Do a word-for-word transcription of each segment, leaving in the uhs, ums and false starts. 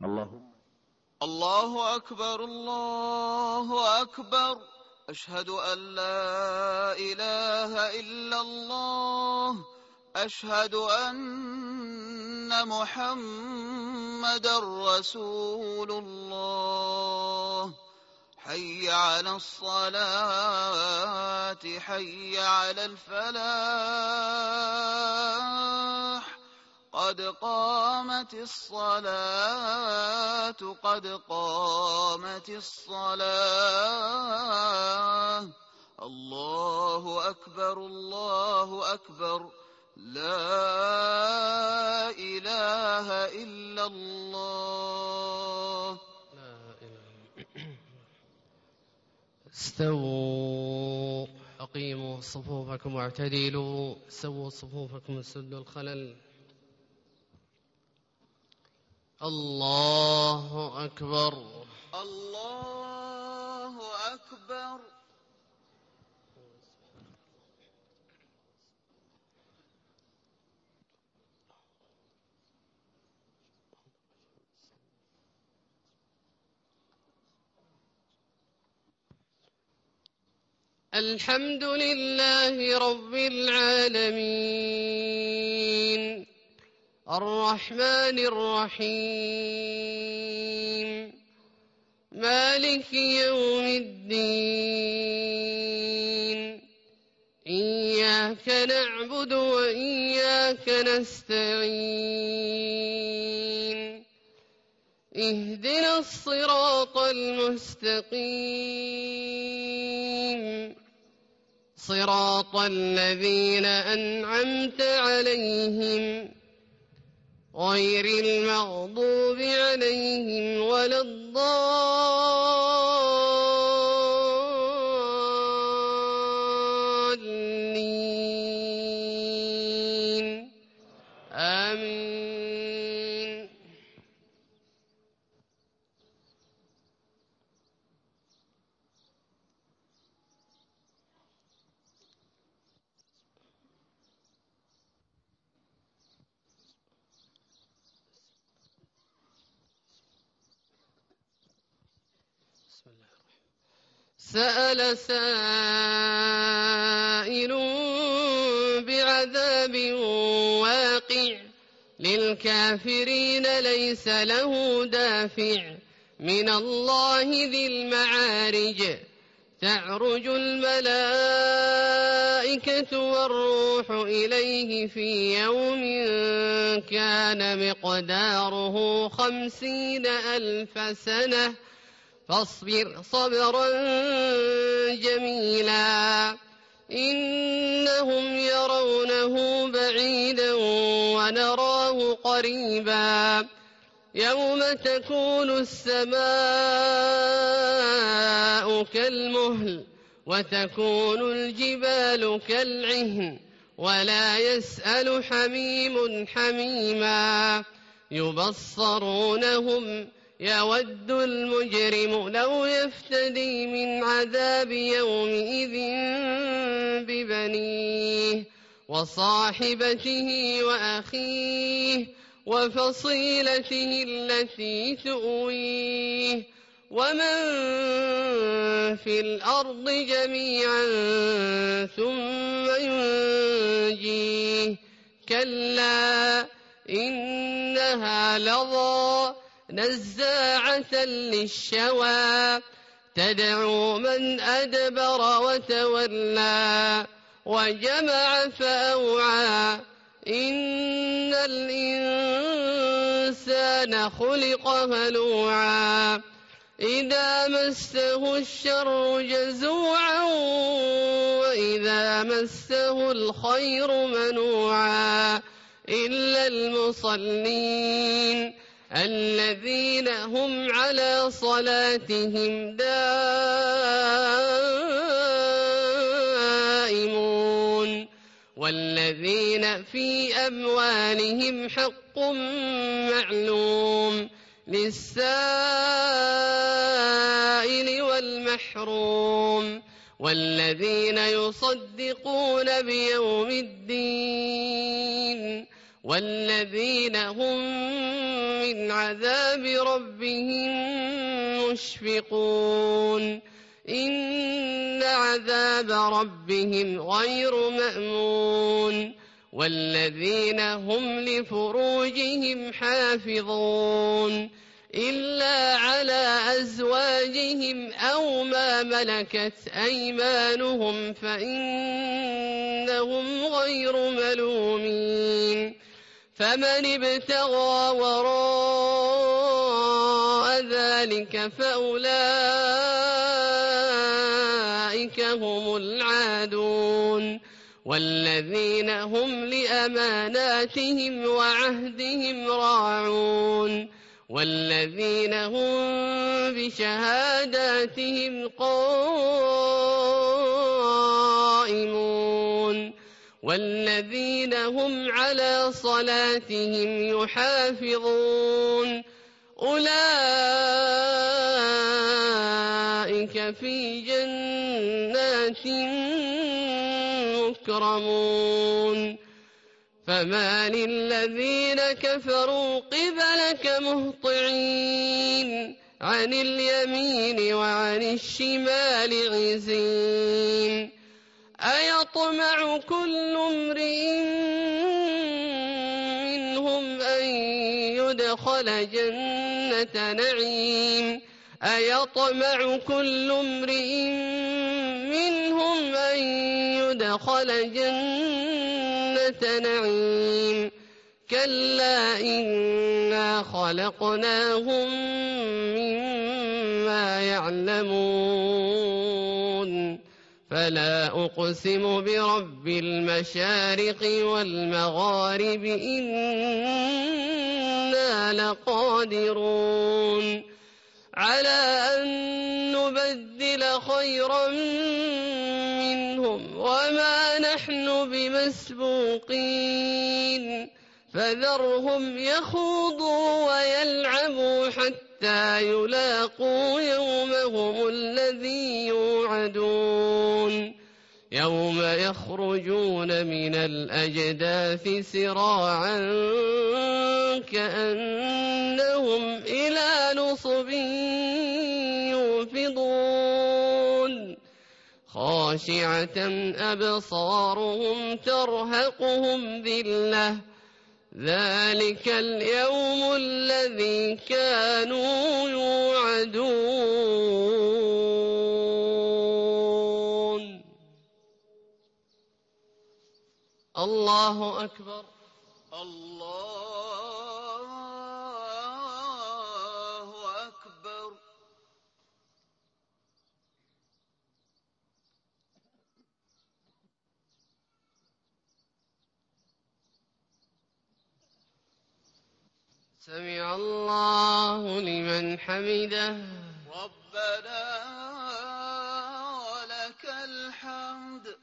اللهم الله أكبر الله أكبر أشهد أن لا إله إلا الله أشهد أن محمدا رسول الله حي على الصلاة حي على الفلاح قد قامت الصلاة قد قامت الصلاة الله أكبر الله أكبر لا إله إلا الله. لا إله. استووا أقيموا صفوفكم واعتدلوا سووا صفوفكم سدوا الخلل. الله أكبر الله أكبر. الحمد لله رب العالمين الرحمن الرحيم مالك يوم الدين إياك نعبد وإياك نستعين اهدنا الصراط المستقيم صراط الذين أنعمت عليهم غير المغضوب عليهم ولا الضالين آمين. سأل سائل بعذاب واقع للكافرين ليس له دافع من الله ذي المعارج تعرج الملائكة والروح إليه في يوم كان مقداره خمسين ألف سنة فاصبر صبرا جميلا إنهم يرونه بعيدا ونراه قريبا يوم تكون السماء كالمهل وتكون الجبال كالعهن ولا يسأل حميم حميما يبصرونهم يود المجرم لو يفتدي من عذاب يومئذ ببنيه وصاحبته وأخيه وفصيلته التي تؤويه ومن في الأرض جميعا ثم ينجيه كلا إنها لظى نزاعة للشوى تدعو من أدبر وتولى وجمع فأوعى إن الإنسان خلق هلوعا إذا مسه الشر جزوعا وإذا مسه الخير منوعا إلا المصلين الذين هم على صلاتهم دائمون والذين في أموالهم حق معلوم للسائل والمحروم والذين يصدقون بيوم الدين والذين هم من عذاب ربهم مشفقون إن عذاب ربهم غير مأمون والذين هم لفروجهم حافظون إلا على أزواجهم أو ما ملكت أيمانهم فإنهم غير ملومين فمن ابتغى وراء ذلك فأولئك هم العادون والذين هم لأماناتهم وعهدهم راعون والذين هم بشهاداتهم قائمون والذين هم على صلاتهم يحافظون أولئك في جنات مكرمون فما للذين كفروا قبلك مهطعين عن اليمين وعن الشمال عزين أيطمع كل امرئ منهم أن يدخل جنة نعيم أيطمع كل امرئ منهم أن يدخل جنة نعيم كلا إنا خلقناهم مما يعلمون فلا أقسم برب المشارق والمغارب إنا لقادرون على أن نبدل خيرا منهم وما نحن بمسبوقين فذرهم يخوضوا ويلعبوا حتى يلاقوا يومهم الذي يوعدون يوم يخرجون من الأجداث سراعا كأنهم إلى نصب يوفضون خاشعة أبصارهم ترهقهم ذلة ذلك اليوم الذي كانوا يوعدون الله أكبر الله أكبر سمع الله لمن حمده ربنا ولك الحمد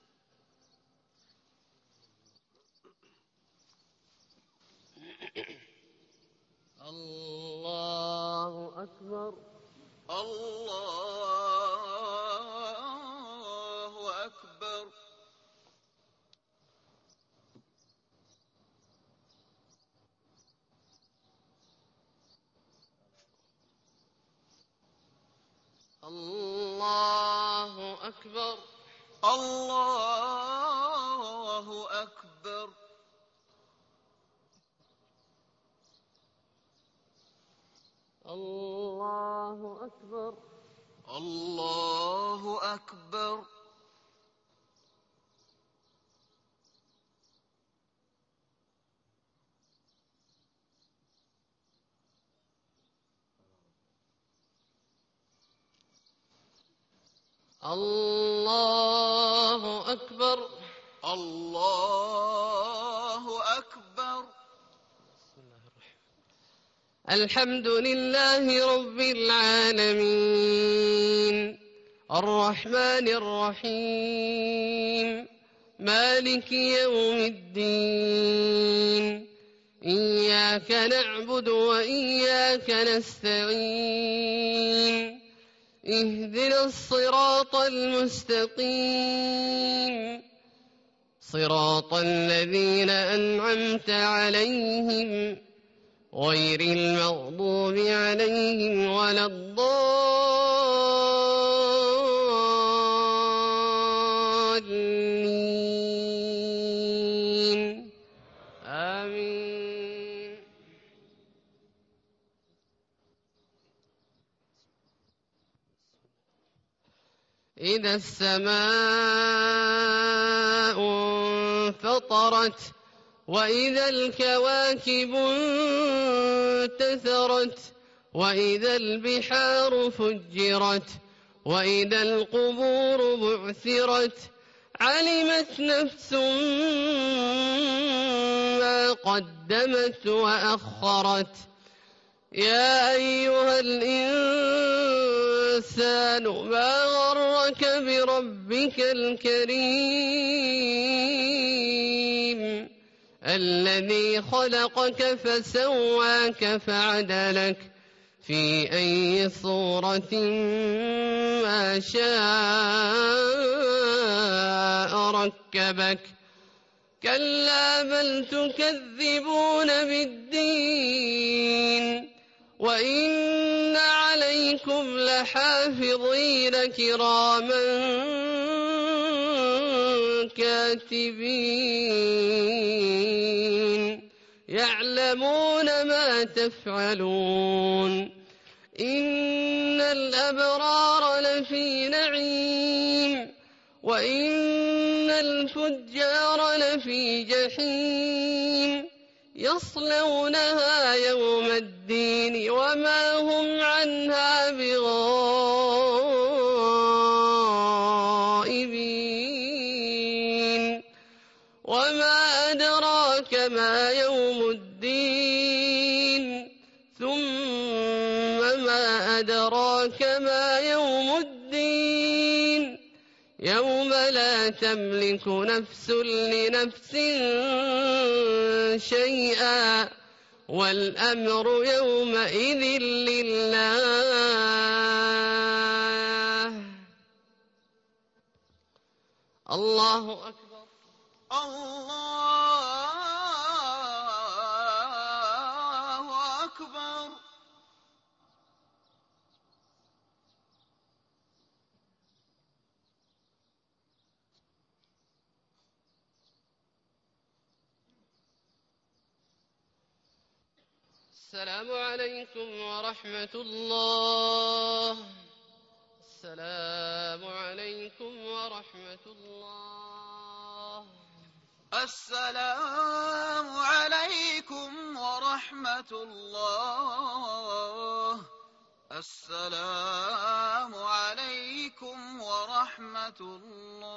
الله أكبر الله أكبر الله أكبر الله أكبر الله أكبر الله أكبر الله أكبر الله أكبر الحمد لله رب العالمين الرحمن الرحيم مالك يوم الدين إياك نعبد وإياك نستعين اهدنا الصراط المستقيم صراط الذين أنعمت عليهم غير المغضوب عليهم ولا الضالين آمين. إذا السماء انفطرت وإذا الكواكب انتثرت وإذا البحار فجرت وإذا القبور بعثرت علمت نفس ما قدمت وأخرت. يا أيها الإنسان ما غرك بربك الكريم الذي خلقك فسواك فعدلك في أي صورة ما شاء ركبك. كلا بل تكذبون بالدين وإن عليكم لحافظين كراما كاتبين يعلمون ما تفعلون. إن الأبرار لفي نعيم وإن الفجار لفي جحيم يصلونها يوم الدين وما هم عنها بغائبين. وما أدراك ما يوم الدين ثم ما أدراك ما يوم الدين يوم لا تملك نفس لنفس شيئا والأمر يومئذ لله. الله أكبر. الله أكبر. السلام عليكم ورحمة الله. السلام عليكم ورحمة الله. السلام عليكم ورحمة الله. السلام عليكم ورحمة الله.